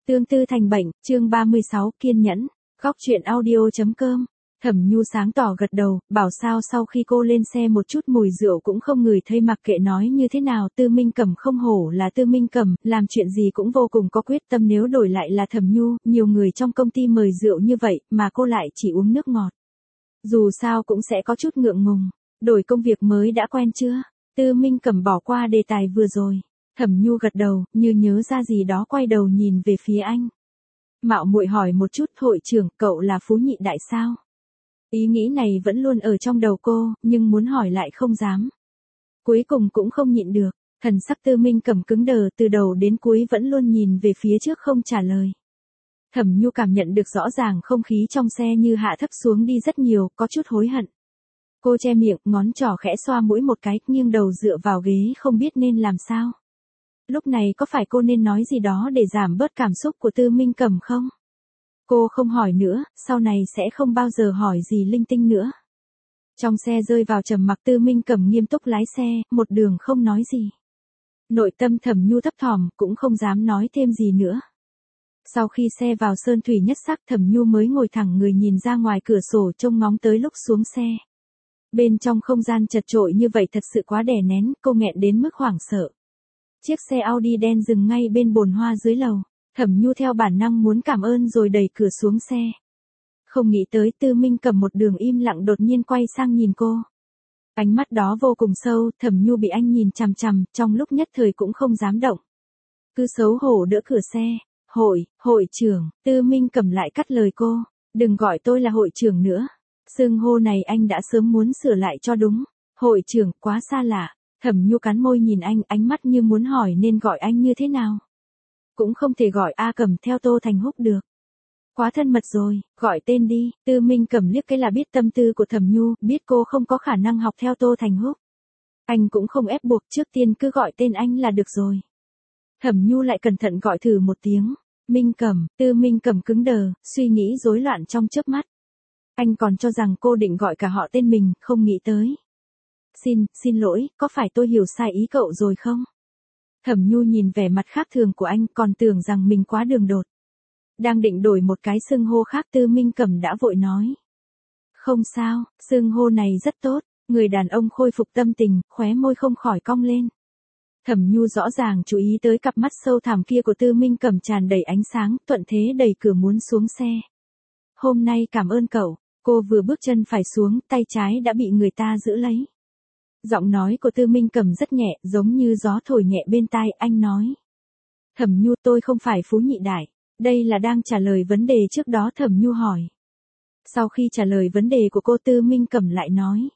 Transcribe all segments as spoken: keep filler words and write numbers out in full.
Tương tư thành bệnh, chương ba mươi sáu, kiên nhẫn. Góc truyện audio.com. Thẩm Nhu sáng tỏ gật đầu, bảo sao sau khi cô lên xe một chút mùi rượu cũng không ngửi thấy, mặc kệ nói như thế nào Tư Minh Cẩm không hổ là Tư Minh Cẩm, làm chuyện gì cũng vô cùng có quyết tâm, nếu đổi lại là Thẩm Nhu, nhiều người trong công ty mời rượu như vậy mà cô lại chỉ uống nước ngọt. Dù sao cũng sẽ có chút ngượng ngùng. Đổi công việc mới đã quen chưa? Tư Minh Cẩm bỏ qua đề tài vừa rồi. Thẩm Nhu gật đầu, như nhớ ra gì đó quay đầu nhìn về phía anh. Mạo muội hỏi một chút, hội trưởng, cậu là Phú Nhị Đại sao? Ý nghĩ này vẫn luôn ở trong đầu cô, nhưng muốn hỏi lại không dám. Cuối cùng cũng không nhịn được, thần sắc Tư Minh Cẩm cứng đờ, từ đầu đến cuối vẫn luôn nhìn về phía trước không trả lời. Thẩm Nhu cảm nhận được rõ ràng không khí trong xe như hạ thấp xuống đi rất nhiều, có chút hối hận. Cô che miệng, ngón trỏ khẽ xoa mũi một cái, nghiêng đầu dựa vào ghế không biết nên làm sao. Lúc này có phải cô nên nói gì đó để giảm bớt cảm xúc của Tư Minh Cẩm không? Cô không hỏi nữa, sau này sẽ không bao giờ hỏi gì linh tinh nữa. Trong xe rơi vào trầm mặc, Tư Minh Cẩm nghiêm túc lái xe, một đường không nói gì. Nội tâm Thẩm Nhu thấp thỏm, cũng không dám nói thêm gì nữa. Sau khi xe vào sơn thủy nhất sắc, Thẩm Nhu mới ngồi thẳng người nhìn ra ngoài cửa sổ trông ngóng tới lúc xuống xe. Bên trong không gian chật chội như vậy thật sự quá đè nén, cô nghẹn đến mức hoảng sợ. Chiếc xe Audi đen dừng ngay bên bồn hoa dưới lầu. Thẩm Nhu theo bản năng muốn cảm ơn rồi đẩy cửa xuống xe. Không nghĩ tới Tư Minh Cẩm một đường im lặng đột nhiên quay sang nhìn cô. Ánh mắt đó vô cùng sâu, Thẩm Nhu bị anh nhìn chằm chằm, trong lúc nhất thời cũng không dám động. Cứ xấu hổ đỡ cửa xe. Hội, hội trưởng, Tư Minh Cẩm lại cắt lời cô. Đừng gọi tôi là hội trưởng nữa. Xưng hô này anh đã sớm muốn sửa lại cho đúng. Hội trưởng, quá xa lạ. Thẩm Nhu cắn môi nhìn anh, ánh mắt như muốn hỏi nên gọi anh như thế nào. Cũng không thể gọi A Cẩm theo Tô Thành Húc được. Quá thân mật rồi, gọi tên đi. Tư Minh Cẩm liếc cái là biết tâm tư của Thẩm Nhu, biết cô không có khả năng học theo Tô Thành Húc. Anh cũng không ép buộc, trước tiên cứ gọi tên anh là được rồi. Thẩm Nhu lại cẩn thận gọi thử một tiếng. Minh Cẩm, Tư Minh Cẩm cứng đờ, suy nghĩ rối loạn trong chớp mắt. Anh còn cho rằng cô định gọi cả họ tên mình, không nghĩ tới. Xin, xin lỗi, có phải tôi hiểu sai ý cậu rồi không? Thẩm Nhu nhìn vẻ mặt khác thường của anh, còn tưởng rằng mình quá đường đột. Đang định đổi một cái xưng hô khác, Tư Minh Cẩm đã vội nói. Không sao, xưng hô này rất tốt. Người đàn ông khôi phục tâm tình, khóe môi không khỏi cong lên. Thẩm Nhu rõ ràng chú ý tới cặp mắt sâu thẳm kia của Tư Minh Cẩm tràn đầy ánh sáng, thuận thế đẩy cửa muốn xuống xe. Hôm nay cảm ơn cậu. Cô vừa bước chân phải xuống, tay trái đã bị người ta giữ lấy. Giọng nói của Tư Minh Cẩm rất nhẹ, giống như gió thổi nhẹ bên tai, anh nói. Thẩm Nhu, tôi không phải Phú Nhị Đại. Đây là đang trả lời vấn đề trước đó Thẩm Nhu hỏi. Sau khi trả lời vấn đề của cô, Tư Minh Cẩm lại nói.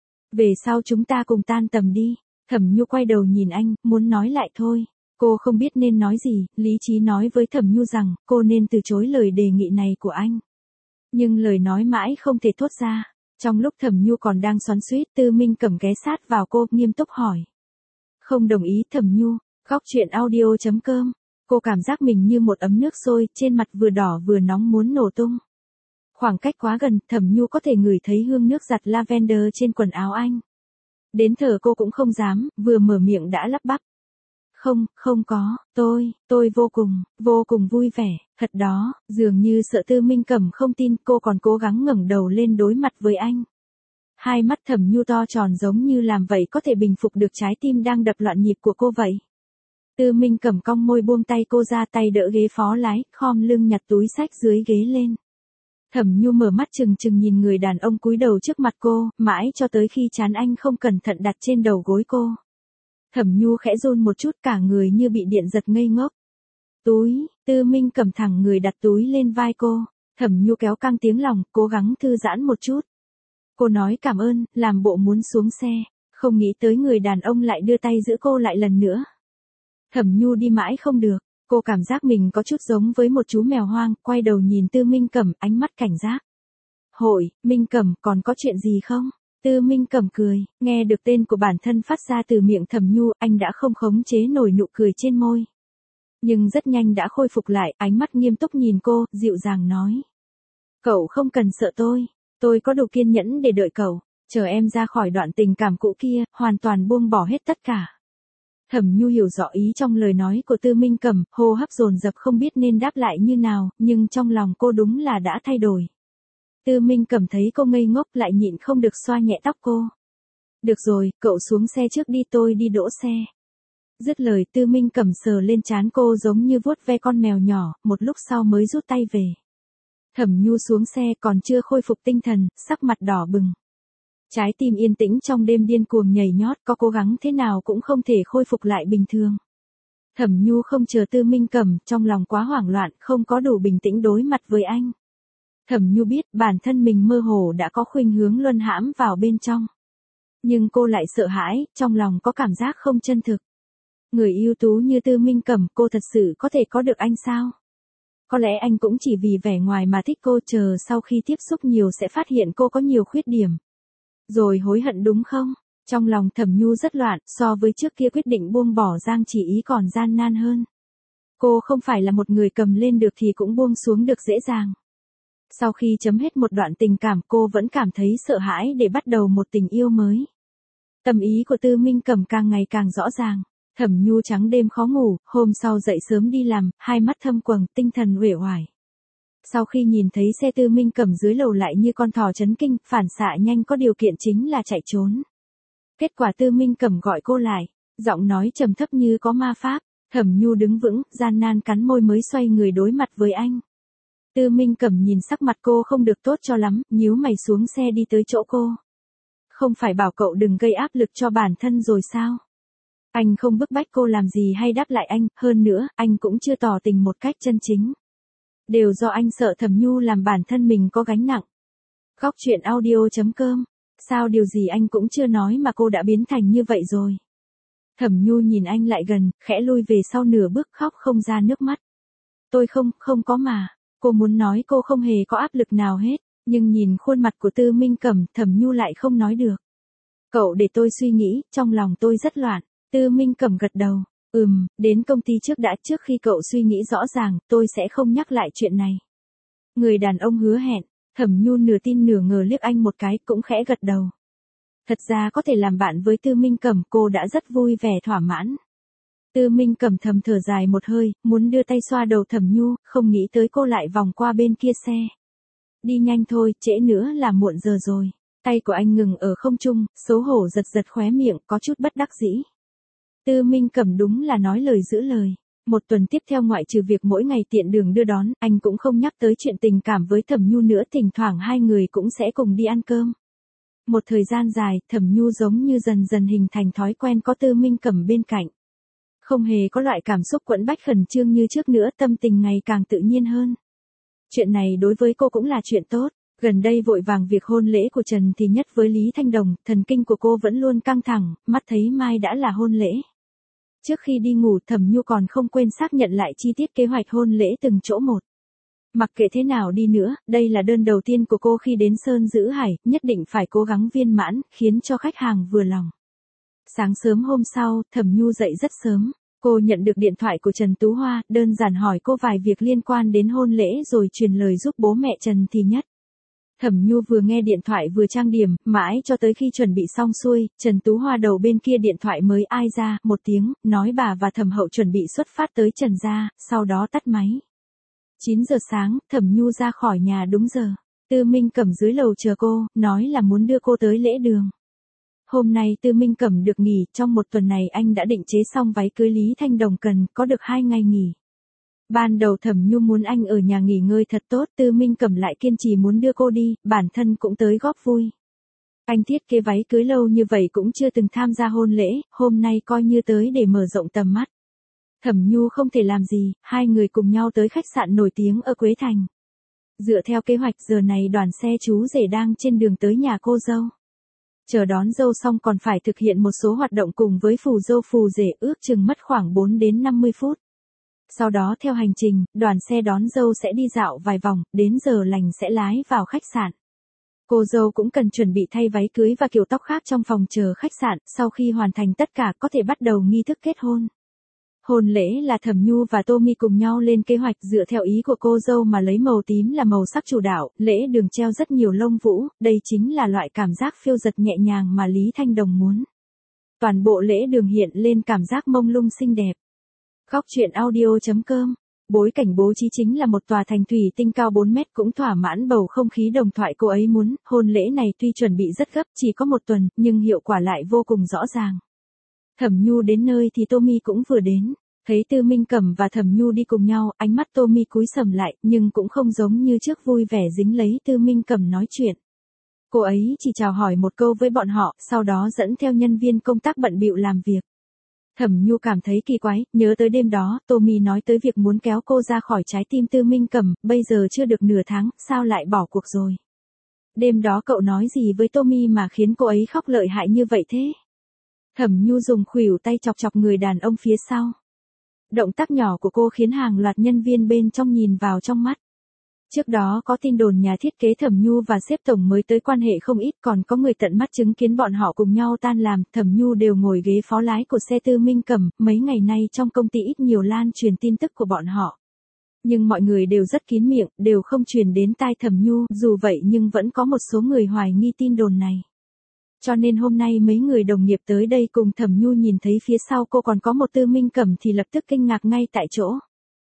Về sau chúng ta cùng tan tầm đi. Thẩm Nhu quay đầu nhìn anh, muốn nói lại thôi. Cô không biết nên nói gì, lý trí nói với Thẩm Nhu rằng, cô nên từ chối lời đề nghị này của anh. Nhưng lời nói mãi không thể thốt ra. Trong lúc Thẩm Nhu còn đang xoắn xuýt, Tư Minh Cẩm ghé sát vào cô, nghiêm túc hỏi. Không đồng ý. Thẩm Nhu. Góc truyện audio.com. Cô cảm giác mình như một ấm nước sôi, trên mặt vừa đỏ vừa nóng muốn nổ tung. Khoảng cách quá gần, Thẩm Nhu có thể ngửi thấy hương nước giặt lavender trên quần áo anh. Đến thở cô cũng không dám, vừa mở miệng đã lắp bắp. Không, không có, tôi, tôi vô cùng, vô cùng vui vẻ, thật đó, dường như sợ Tư Minh Cẩm không tin, cô còn cố gắng ngẩng đầu lên đối mặt với anh. Hai mắt Thẩm Nhu to tròn giống như làm vậy có thể bình phục được trái tim đang đập loạn nhịp của cô vậy. Tư Minh Cẩm cong môi buông tay cô ra, tay đỡ ghế phó lái, khom lưng nhặt túi xách dưới ghế lên. Thẩm Nhu mở mắt trừng trừng nhìn người đàn ông cúi đầu trước mặt cô, mãi cho tới khi trán anh không cẩn thận đặt trên đầu gối cô. Thẩm Nhu khẽ run một chút, cả người như bị điện giật ngây ngốc. Túi, Tư Minh Cẩm thẳng người đặt túi lên vai cô. Thẩm Nhu kéo căng tiếng lòng, cố gắng thư giãn một chút. Cô nói cảm ơn, làm bộ muốn xuống xe, không nghĩ tới người đàn ông lại đưa tay giữ cô lại lần nữa. Thẩm Nhu đi mãi không được, cô cảm giác mình có chút giống với một chú mèo hoang, quay đầu nhìn Tư Minh Cẩm, ánh mắt cảnh giác. Hội, Minh Cẩm, còn có chuyện gì không? Tư Minh Cẩm cười, nghe được tên của bản thân phát ra từ miệng Thẩm Nhu, anh đã không khống chế nổi nụ cười trên môi. Nhưng rất nhanh đã khôi phục lại, ánh mắt nghiêm túc nhìn cô, dịu dàng nói. Cậu không cần sợ tôi, tôi có đủ kiên nhẫn để đợi cậu, chờ em ra khỏi đoạn tình cảm cũ kia, hoàn toàn buông bỏ hết tất cả. Thẩm Nhu hiểu rõ ý trong lời nói của Tư Minh Cẩm, hô hấp dồn dập không biết nên đáp lại như nào, nhưng trong lòng cô đúng là đã thay đổi. Tư Minh Cẩm thấy cô ngây ngốc lại nhịn không được xoa nhẹ tóc cô. Được rồi, cậu xuống xe trước đi, tôi đi đỗ xe. Dứt lời Tư Minh Cẩm sờ lên trán cô giống như vuốt ve con mèo nhỏ, một lúc sau mới rút tay về. Thẩm Nhu xuống xe còn chưa khôi phục tinh thần, sắc mặt đỏ bừng. Trái tim yên tĩnh trong đêm điên cuồng nhảy nhót, có cố gắng thế nào cũng không thể khôi phục lại bình thường. Thẩm Nhu không chờ Tư Minh Cẩm, trong lòng quá hoảng loạn, không có đủ bình tĩnh đối mặt với anh. Thẩm Nhu biết bản thân mình mơ hồ đã có khuynh hướng luân hãm vào bên trong. Nhưng cô lại sợ hãi, trong lòng có cảm giác không chân thực. Người ưu tú như Tư Minh Cẩm, cô thật sự có thể có được anh sao? Có lẽ anh cũng chỉ vì vẻ ngoài mà thích cô, chờ sau khi tiếp xúc nhiều sẽ phát hiện cô có nhiều khuyết điểm. Rồi hối hận đúng không? Trong lòng Thẩm Nhu rất loạn, so với trước kia quyết định buông bỏ Giang Chỉ Ý còn gian nan hơn. Cô không phải là một người cầm lên được thì cũng buông xuống được dễ dàng. Sau khi chấm hết một đoạn tình cảm cô vẫn cảm thấy sợ hãi để bắt đầu một tình yêu mới. Tâm ý của Tư Minh Cẩm càng ngày càng rõ ràng. Thẩm Nhu trắng đêm khó ngủ, hôm sau dậy sớm đi làm, hai mắt thâm quầng, tinh thần uể oải. Sau khi nhìn thấy xe Tư Minh Cẩm dưới lầu lại như con thỏ chấn kinh, phản xạ nhanh có điều kiện chính là chạy trốn. Kết quả Tư Minh Cẩm gọi cô lại, giọng nói trầm thấp như có ma pháp. Thẩm Nhu đứng vững, gian nan cắn môi mới xoay người đối mặt với anh. Tư Minh Cẩm nhìn sắc mặt cô không được tốt cho lắm, nhíu mày xuống xe đi tới chỗ cô. Không phải bảo cậu đừng gây áp lực cho bản thân rồi sao? Anh không bức bách cô làm gì hay đáp lại anh, hơn nữa, anh cũng chưa tỏ tình một cách chân chính. Đều do anh sợ Thẩm Nhu làm bản thân mình có gánh nặng. Góc truyện audio chấm com. Sao điều gì anh cũng chưa nói mà cô đã biến thành như vậy rồi? Thẩm Nhu nhìn anh lại gần, khẽ lui về sau nửa bước, khóc không ra nước mắt. Tôi không, không có mà. Cô muốn nói cô không hề có áp lực nào hết, nhưng nhìn khuôn mặt của Tư Minh Cẩm, Thẩm Nhu lại không nói được. Cậu để tôi suy nghĩ, trong lòng tôi rất loạn. Tư Minh Cẩm gật đầu. Ừm, đến công ty trước đã, trước khi cậu suy nghĩ rõ ràng, tôi sẽ không nhắc lại chuyện này. Người đàn ông hứa hẹn. Thẩm Nhu nửa tin nửa ngờ liếc anh một cái, cũng khẽ gật đầu. Thật ra có thể làm bạn với Tư Minh Cẩm, cô đã rất vui vẻ thỏa mãn. Tư Minh Cẩm thầm thở dài một hơi, muốn đưa tay xoa đầu Thẩm Nhu, không nghĩ tới cô lại vòng qua bên kia xe. Đi nhanh thôi, trễ nữa là muộn giờ rồi. Tay của anh ngừng ở không trung, xấu hổ giật giật khóe miệng, có chút bất đắc dĩ. Tư Minh Cẩm đúng là nói lời giữ lời. Một tuần tiếp theo ngoại trừ việc mỗi ngày tiện đường đưa đón, anh cũng không nhắc tới chuyện tình cảm với Thẩm Nhu nữa, thỉnh thoảng hai người cũng sẽ cùng đi ăn cơm. Một thời gian dài, Thẩm Nhu giống như dần dần hình thành thói quen có Tư Minh Cẩm bên cạnh. Không hề có loại cảm xúc quẫn bách khẩn trương như trước nữa, tâm tình ngày càng tự nhiên hơn. Chuyện này đối với cô cũng là chuyện tốt. Gần đây vội vàng việc hôn lễ của Trần thì nhất với Lý Thanh Đồng, thần kinh của cô vẫn luôn căng thẳng, mắt thấy mai đã là hôn lễ. Trước khi đi ngủ Thẩm Nhu còn không quên xác nhận lại chi tiết kế hoạch hôn lễ từng chỗ một. Mặc kệ thế nào đi nữa, đây là đơn đầu tiên của cô khi đến Sơn Giữ Hải, nhất định phải cố gắng viên mãn, khiến cho khách hàng vừa lòng. Sáng sớm hôm sau, Thẩm Nhu dậy rất sớm. Cô nhận được điện thoại của Trần Tú Hoa, đơn giản hỏi cô vài việc liên quan đến hôn lễ rồi truyền lời giúp bố mẹ Trần Thì Nhất. Thẩm Nhu vừa nghe điện thoại vừa trang điểm, mãi cho tới khi chuẩn bị xong xuôi, Trần Tú Hoa đầu bên kia điện thoại mới ai ra, một tiếng, nói bà và Thẩm Hậu chuẩn bị xuất phát tới Trần gia, sau đó tắt máy. chín giờ sáng, Thẩm Nhu ra khỏi nhà đúng giờ. Tư Minh Cẩm dưới lầu chờ cô, nói là muốn đưa cô tới lễ đường. Hôm nay Tư Minh Cẩm được nghỉ, trong một tuần này anh đã định chế xong váy cưới Lý Thanh Đồng cần, có được hai ngày nghỉ. Ban đầu Thẩm Nhu muốn anh ở nhà nghỉ ngơi thật tốt, Tư Minh Cẩm lại kiên trì muốn đưa cô đi, bản thân cũng tới góp vui. Anh thiết kế váy cưới lâu như vậy cũng chưa từng tham gia hôn lễ, hôm nay coi như tới để mở rộng tầm mắt. Thẩm Nhu không thể làm gì, hai người cùng nhau tới khách sạn nổi tiếng ở Quế Thành. Dựa theo kế hoạch giờ này đoàn xe chú rể đang trên đường tới nhà cô dâu. Chờ đón dâu xong còn phải thực hiện một số hoạt động cùng với phù dâu phù rể, ước chừng mất khoảng bốn đến năm mươi phút. Sau đó theo hành trình, đoàn xe đón dâu sẽ đi dạo vài vòng, đến giờ lành sẽ lái vào khách sạn. Cô dâu cũng cần chuẩn bị thay váy cưới và kiểu tóc khác trong phòng chờ khách sạn, sau khi hoàn thành tất cả có thể bắt đầu nghi thức kết hôn. Hôn lễ là Thẩm Nhu và Tommy cùng nhau lên kế hoạch dựa theo ý của cô dâu mà lấy màu tím là màu sắc chủ đạo, lễ đường treo rất nhiều lông vũ, đây chính là loại cảm giác phiêu dật nhẹ nhàng mà Lý Thanh Đồng muốn. toàn bộ lễ đường hiện lên cảm giác mông lung xinh đẹp. Góc truyện audio.com. Bối cảnh bố trí chính là một tòa thành thủy tinh cao bốn mét cũng thỏa mãn bầu không khí đồng thoại cô ấy muốn. Hôn lễ này tuy chuẩn bị rất gấp, chỉ có một tuần, nhưng hiệu quả lại vô cùng rõ ràng. Thẩm Nhu đến nơi thì Tommy cũng vừa đến. Thấy Tư Minh Cẩm và Thẩm Nhu đi cùng nhau, ánh mắt Tommy cúi sầm lại, nhưng cũng không giống như trước vui vẻ dính lấy Tư Minh Cẩm nói chuyện. Cô ấy chỉ chào hỏi một câu với bọn họ, sau đó dẫn theo nhân viên công tác bận bịu làm việc. Thẩm Nhu cảm thấy kỳ quái, nhớ tới đêm đó, Tommy nói tới việc muốn kéo cô ra khỏi trái tim Tư Minh Cẩm, bây giờ chưa được nửa tháng, sao lại bỏ cuộc rồi? Đêm đó cậu nói gì với Tommy mà khiến cô ấy khóc lợi hại như vậy thế? Thẩm Nhu dùng khuỷu tay chọc chọc người đàn ông phía sau. Động tác nhỏ của cô khiến hàng loạt nhân viên bên trong nhìn vào trong mắt. Trước đó có tin đồn nhà thiết kế Thẩm Nhu và sếp tổng mới tới quan hệ không ít, còn có người tận mắt chứng kiến bọn họ cùng nhau tan làm. Thẩm Nhu đều ngồi ghế phó lái của xe Tư Minh Cẩm, mấy ngày nay trong công ty ít nhiều lan truyền tin tức của bọn họ. Nhưng mọi người đều rất kín miệng, đều không truyền đến tai Thẩm Nhu, dù vậy nhưng vẫn có một số người hoài nghi tin đồn này. Cho nên hôm nay mấy người đồng nghiệp tới đây cùng Thẩm Nhu nhìn thấy phía sau cô còn có một Tư Minh Cẩm thì lập tức kinh ngạc ngay tại chỗ.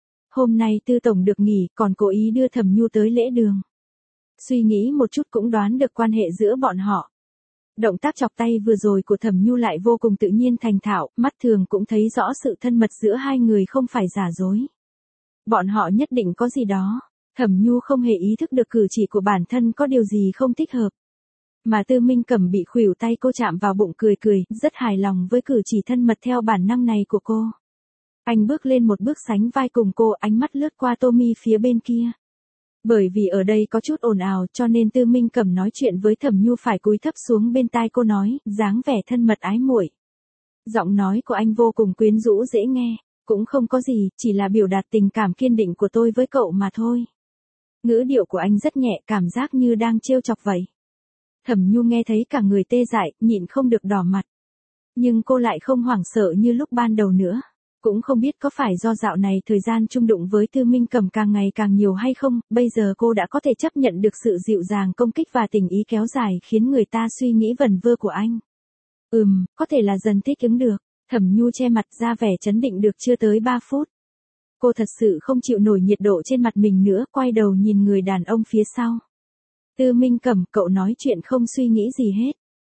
Hôm nay Tư tổng được nghỉ, còn cố ý đưa Thẩm Nhu tới lễ đường. Suy nghĩ một chút cũng đoán được quan hệ giữa bọn họ. Động tác chọc tay vừa rồi của Thẩm Nhu lại vô cùng tự nhiên thành thạo, mắt thường cũng thấy rõ sự thân mật giữa hai người không phải giả dối. Bọn họ nhất định có gì đó. Thẩm Nhu không hề ý thức được cử chỉ của bản thân có điều gì không thích hợp. Mà Tư Minh Cẩm bị khuỷu tay cô chạm vào bụng cười cười, rất hài lòng với cử chỉ thân mật theo bản năng này của cô. Anh bước lên một bước sánh vai cùng cô, ánh mắt lướt qua Tommy phía bên kia. Bởi vì ở đây có chút ồn ào cho nên Tư Minh Cẩm nói chuyện với Thẩm Nhu phải cúi thấp xuống bên tai cô nói, dáng vẻ thân mật ái muội. Giọng nói của anh vô cùng quyến rũ dễ nghe, cũng không có gì, chỉ là biểu đạt tình cảm kiên định của tôi với cậu mà thôi. Ngữ điệu của anh rất nhẹ, cảm giác như đang trêu chọc vậy. Thẩm Nhu nghe thấy cả người tê dại, nhịn không được đỏ mặt. Nhưng cô lại không hoảng sợ như lúc ban đầu nữa. Cũng không biết có phải do dạo này thời gian chung đụng với Tư Minh Cẩm càng ngày càng nhiều hay không, bây giờ cô đã có thể chấp nhận được sự dịu dàng công kích và tình ý kéo dài khiến người ta suy nghĩ vẩn vơ của anh. Ừm, có thể là dần thích ứng được. Thẩm Nhu che mặt ra vẻ trấn định được chưa tới ba phút. Cô thật sự không chịu nổi nhiệt độ trên mặt mình nữa, quay đầu nhìn người đàn ông phía sau. Tư Minh Cẩm, cậu nói chuyện không suy nghĩ gì hết.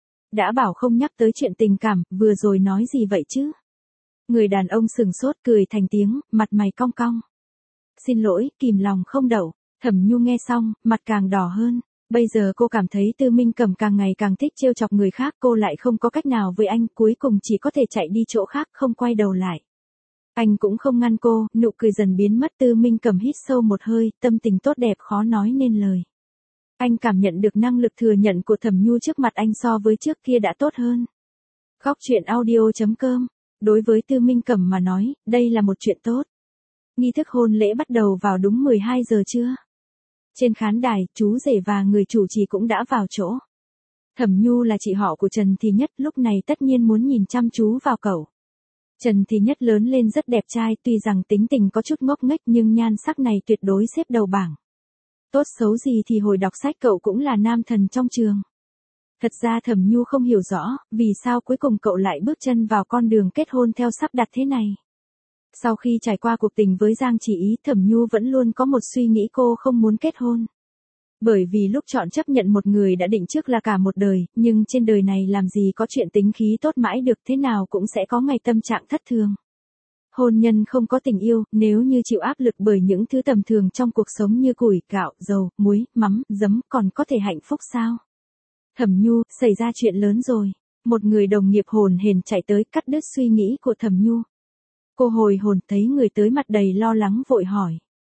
Đã bảo không nhắc tới chuyện tình cảm, vừa rồi nói gì vậy chứ? Người đàn ông sừng sốt cười thành tiếng, mặt mày cong cong. Xin lỗi, kìm lòng không đậu. Thẩm Nhu nghe xong, mặt càng đỏ hơn. Bây giờ cô cảm thấy Tư Minh Cẩm càng ngày càng thích trêu chọc người khác, cô lại không có cách nào với anh, cuối cùng chỉ có thể chạy đi chỗ khác, không quay đầu lại. Anh cũng không ngăn cô, nụ cười dần biến mất. Tư Minh Cẩm hít sâu một hơi, tâm tình tốt đẹp khó nói nên lời. Anh cảm nhận được năng lực thừa nhận của Thẩm Nhu trước mặt anh so với trước kia đã tốt hơn. Góc truyện audio.com. Đối với Tư Minh Cẩm mà nói, đây là một chuyện tốt. Nghi thức hôn lễ bắt đầu vào đúng mười hai giờ trưa. Trên khán đài, chú rể và người chủ trì cũng đã vào chỗ. Thẩm Nhu là chị họ của Trần Thì Nhất, lúc này tất nhiên muốn nhìn chăm chú vào cậu. Trần Thì Nhất lớn lên rất đẹp trai, tuy rằng tính tình có chút ngốc nghếch nhưng nhan sắc này tuyệt đối xếp đầu bảng. Tốt xấu gì thì hồi đọc sách cậu cũng là nam thần trong trường. Thật ra Thẩm Nhu không hiểu rõ, vì sao cuối cùng cậu lại bước chân vào con đường kết hôn theo sắp đặt thế này. Sau khi trải qua cuộc tình với Giang Chỉ Ý, Thẩm Nhu vẫn luôn có một suy nghĩ cô không muốn kết hôn. Bởi vì lúc chọn chấp nhận một người đã định trước là cả một đời, nhưng trên đời này làm gì có chuyện tính khí tốt mãi được, thế nào cũng sẽ có ngày tâm trạng thất thường. Hôn nhân không có tình yêu, nếu như chịu áp lực bởi những thứ tầm thường trong cuộc sống như củi, gạo, dầu, muối, mắm, giấm, còn có thể hạnh phúc sao? Thẩm Nhu, xảy ra chuyện lớn rồi. Một người đồng nghiệp hồn hển chạy tới cắt đứt suy nghĩ của Thẩm Nhu. Cô hồi hồn thấy người tới mặt đầy lo lắng vội hỏi.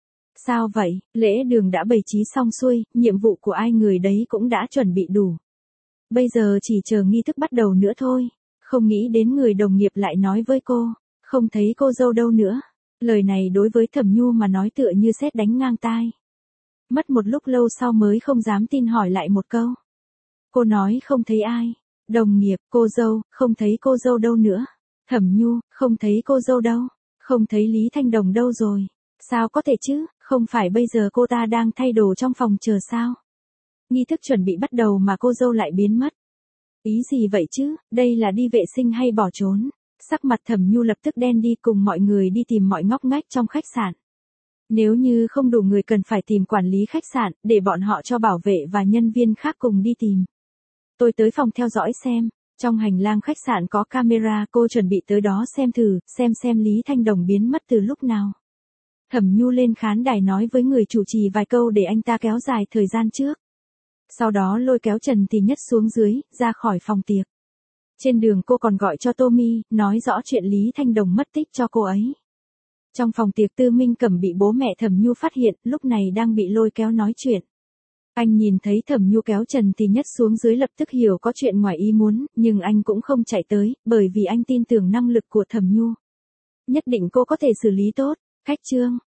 Sao vậy, lễ đường đã bày trí xong xuôi, nhiệm vụ của ai người đấy cũng đã chuẩn bị đủ. Bây giờ chỉ chờ nghi thức bắt đầu nữa thôi. Không nghĩ đến người đồng nghiệp lại nói với cô, không thấy cô dâu đâu nữa. Lời này đối với Thẩm Nhu mà nói tựa như sét đánh ngang tai. Mất một lúc lâu sau mới không dám tin hỏi lại một câu. Cô nói không thấy ai. Đồng nghiệp, cô dâu, không thấy cô dâu đâu nữa. Thẩm Nhu, không thấy cô dâu đâu. Không thấy Lý Thanh Đồng đâu rồi. Sao có thể chứ, không phải bây giờ cô ta đang thay đồ trong phòng chờ sao? Nghi thức chuẩn bị bắt đầu mà cô dâu lại biến mất. Ý gì vậy chứ, đây là đi vệ sinh hay bỏ trốn? Sắc mặt Thẩm Nhu lập tức đen đi, cùng mọi người đi tìm mọi ngóc ngách trong khách sạn. Nếu như không đủ người cần phải tìm quản lý khách sạn, để bọn họ cho bảo vệ và nhân viên khác cùng đi tìm. Tôi tới phòng theo dõi xem, trong hành lang khách sạn có camera, cô chuẩn bị tới đó xem thử, xem xem Lý Thanh Đồng biến mất từ lúc nào. Thẩm Nhu lên khán đài nói với người chủ trì vài câu để anh ta kéo dài thời gian trước. Sau đó lôi kéo Trần Thì Nhất xuống dưới, ra khỏi phòng tiệc. Trên đường cô còn gọi cho Tommy, nói rõ chuyện Lý Thanh Đồng mất tích cho cô ấy. Trong phòng tiệc Tư Minh Cẩm bị bố mẹ Thẩm Nhu phát hiện, lúc này đang bị lôi kéo nói chuyện. Anh nhìn thấy Thẩm Nhu kéo Trần Thì Nhất xuống dưới lập tức hiểu có chuyện ngoài ý muốn, nhưng anh cũng không chạy tới, bởi vì anh tin tưởng năng lực của Thẩm Nhu. Nhất định cô có thể xử lý tốt. Khách trương,